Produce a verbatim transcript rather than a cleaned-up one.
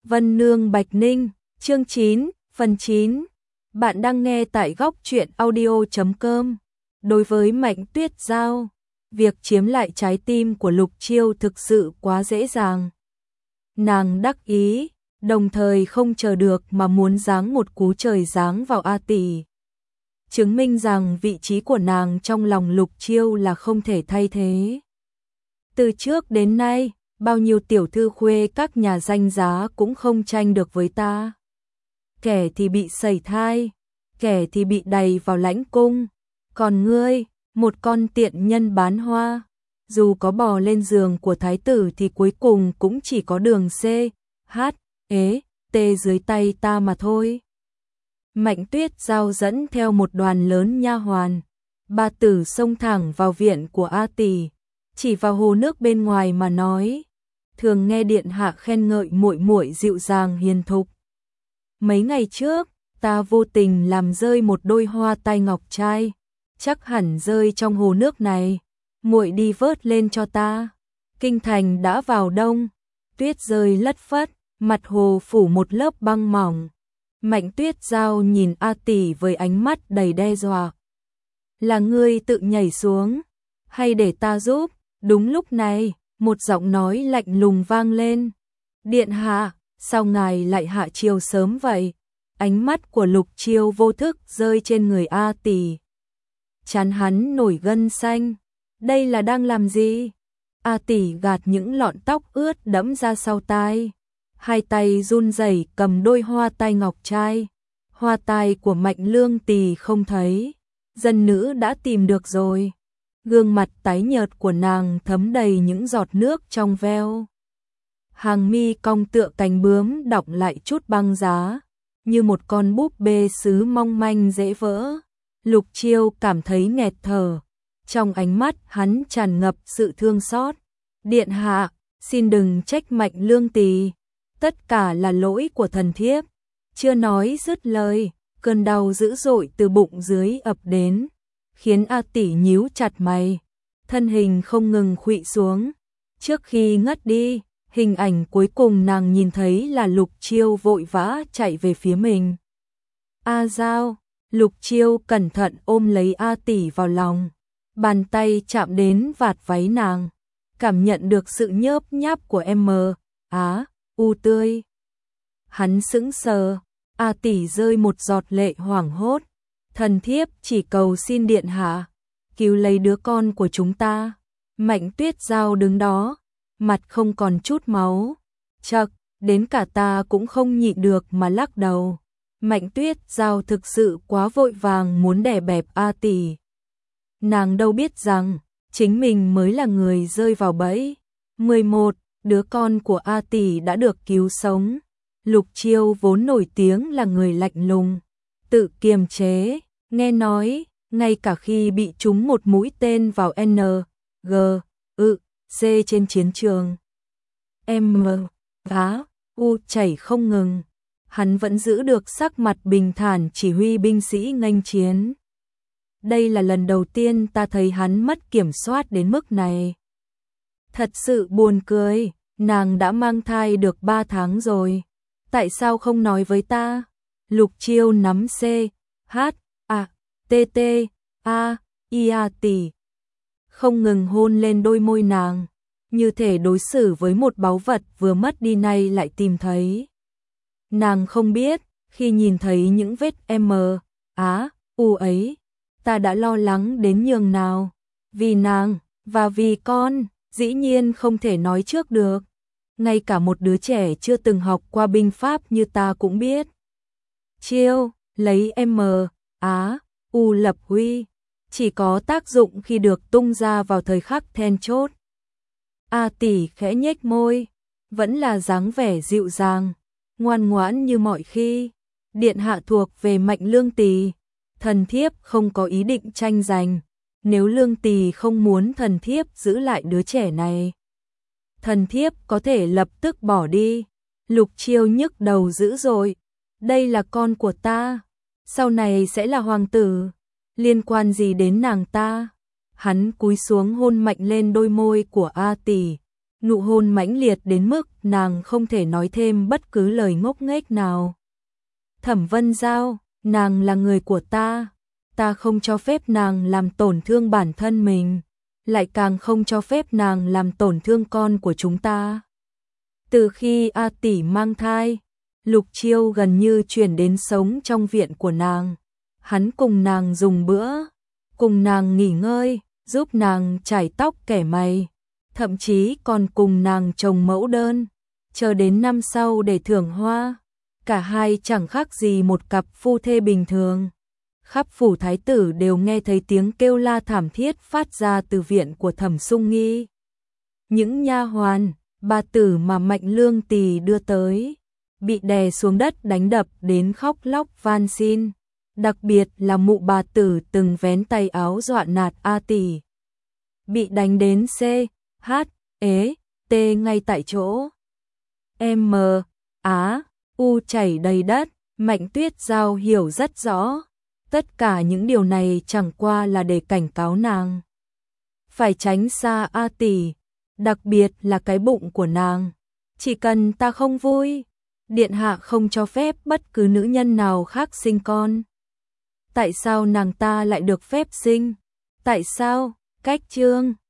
Vân Nương Bạch Ninh, chương chín, phần chín. Bạn đang nghe tại góc truyện audio chấm com. Đối với Mạnh Tuyết Giao, việc chiếm lại trái tim của Lục Chiêu thực sự quá dễ dàng. Nàng đắc ý, đồng thời không chờ được mà muốn giáng một cú trời giáng vào A Tỷ. Chứng minh rằng vị trí của nàng trong lòng Lục Chiêu là không thể thay thế. Từ trước đến nay, bao nhiêu tiểu thư khuê các nhà danh giá cũng không tranh được với ta. Kẻ thì bị sẩy thai, kẻ thì bị đày vào lãnh cung, còn ngươi, một con tiện nhân bán hoa, dù có bò lên giường của thái tử thì cuối cùng cũng chỉ có đường C, H, ế, T dưới tay ta mà thôi. Mạnh Tuyết Giao dẫn theo một đoàn lớn nha hoàn, ba tử xông thẳng vào viện của A Tỷ, chỉ vào hồ nước bên ngoài mà nói: thường nghe điện hạ khen ngợi muội muội dịu dàng hiền thục. Mấy ngày trước, ta vô tình làm rơi một đôi hoa tai ngọc trai, chắc hẳn rơi trong hồ nước này, muội đi vớt lên cho ta. Kinh thành đã vào đông, tuyết rơi lất phất, mặt hồ phủ một lớp băng mỏng. Mạnh Tuyết Giao nhìn A Tỷ với ánh mắt đầy đe dọa. Là ngươi tự nhảy xuống, hay để ta giúp? Đúng lúc này, một giọng nói lạnh lùng vang lên. Điện hạ, sao ngài lại hạ chiều sớm vậy? Ánh mắt của Lục Chiêu vô thức rơi trên người A Tỷ. Trán hắn nổi gân xanh. Đây là đang làm gì? A Tỷ gạt những lọn tóc ướt đẫm ra sau tai. Hai tay run rẩy cầm đôi hoa tai ngọc trai. Hoa tai của Mạnh Lương Tỳ không thấy. Dân nữ đã tìm được rồi. Gương mặt tái nhợt của nàng thấm đầy những giọt nước trong veo. Hàng mi cong tựa cánh bướm đọng lại chút băng giá, như một con búp bê sứ mong manh dễ vỡ. Lục Chiêu cảm thấy nghẹt thở, trong ánh mắt hắn tràn ngập sự thương xót. Điện hạ, xin đừng trách Mạnh Lương Tỳ, tất cả là lỗi của thần thiếp. Chưa nói dứt lời, cơn đau dữ dội từ bụng dưới ập đến, khiến A Tỷ nhíu chặt mày, thân hình không ngừng khuỵu xuống. Trước khi ngất đi, hình ảnh cuối cùng nàng nhìn thấy là Lục Chiêu vội vã chạy về phía mình. A Giao, Lục Chiêu cẩn thận ôm lấy A Tỷ vào lòng, bàn tay chạm đến vạt váy nàng, cảm nhận được sự nhớp nháp của em mờ, á, u tươi. Hắn sững sờ, A Tỷ rơi một giọt lệ hoảng hốt. Thần thiếp chỉ cầu xin điện hạ, cứu lấy đứa con của chúng ta. Mạnh Tuyết Giao đứng đó, mặt không còn chút máu. Chậc, đến cả ta cũng không nhịn được mà lắc đầu. Mạnh Tuyết Giao thực sự quá vội vàng muốn đè bẹp A Tỷ. Nàng đâu biết rằng, chính mình mới là người rơi vào bẫy. mười một, đứa con của A Tỷ đã được cứu sống. Lục Chiêu vốn nổi tiếng là người lạnh lùng, tự kiềm chế. Nghe nói, ngay cả khi bị trúng một mũi tên vào N, G, ự, C trên chiến trường, M, Á, U chảy không ngừng, hắn vẫn giữ được sắc mặt bình thản chỉ huy binh sĩ nghênh chiến. Đây là lần đầu tiên ta thấy hắn mất kiểm soát đến mức này. Thật sự buồn cười, nàng đã mang thai được ba tháng rồi. Tại sao không nói với ta? Lục Chiêu nắm C, H, A, T T, A, I A Tỷ, không ngừng hôn lên đôi môi nàng, như thể đối xử với một báu vật vừa mất đi nay lại tìm thấy. Nàng không biết, khi nhìn thấy những vết M, Á, U ấy, ta đã lo lắng đến nhường nào. Vì nàng, và vì con, dĩ nhiên không thể nói trước được. Ngay cả một đứa trẻ chưa từng học qua binh pháp như ta cũng biết. Chiêu, lấy M, Á, U lập huy, chỉ có tác dụng khi được tung ra vào thời khắc then chốt. A Tỷ khẽ nhếch môi, vẫn là dáng vẻ dịu dàng, ngoan ngoãn như mọi khi. Điện hạ thuộc về Mạnh Lương Tỳ, thần thiếp không có ý định tranh giành. Nếu Lương Tỳ không muốn thần thiếp giữ lại đứa trẻ này, thần thiếp có thể lập tức bỏ đi. Lục Chiêu nhức đầu dữ dội. Đây là con của ta, sau này sẽ là hoàng tử, liên quan gì đến nàng ta? Hắn cúi xuống hôn mạnh lên đôi môi của A Tỷ, Nụ hôn mãnh liệt đến mức nàng không thể nói thêm bất cứ lời ngốc nghếch nào. Thẩm Vân Giao, nàng là người của ta, ta không cho phép nàng làm tổn thương bản thân mình, lại càng không cho phép nàng làm tổn thương con của chúng ta. Từ khi A tỷ mang thai, Lục Chiêu gần như chuyển đến sống trong viện của nàng. Hắn cùng nàng dùng bữa, cùng nàng nghỉ ngơi, giúp nàng chải tóc kẻ mày, thậm chí còn cùng nàng trồng mẫu đơn, chờ đến năm sau để thưởng hoa. Cả hai chẳng khác gì một cặp phu thê bình thường. Khắp phủ thái tử đều nghe thấy tiếng kêu la thảm thiết phát ra từ viện của Thẩm Sung Nghi. Những nha hoàn, bà tử mà Mạnh Lương Tỳ đưa tới, bị đè xuống đất đánh đập đến khóc lóc van xin. Đặc biệt là mụ bà tử từng vén tay áo dọa nạt A tỷ, bị đánh đến C, H, ế, T ngay tại chỗ. M, Á, U chảy đầy đất. Mạnh Tuyết Giao hiểu rất rõ, tất cả những điều này chẳng qua là để cảnh cáo nàng phải tránh xa A tỷ, đặc biệt là cái bụng của nàng. Chỉ cần ta không vui, điện hạ không cho phép bất cứ nữ nhân nào khác sinh con. Tại sao nàng ta lại được phép sinh? Tại sao? Cách chương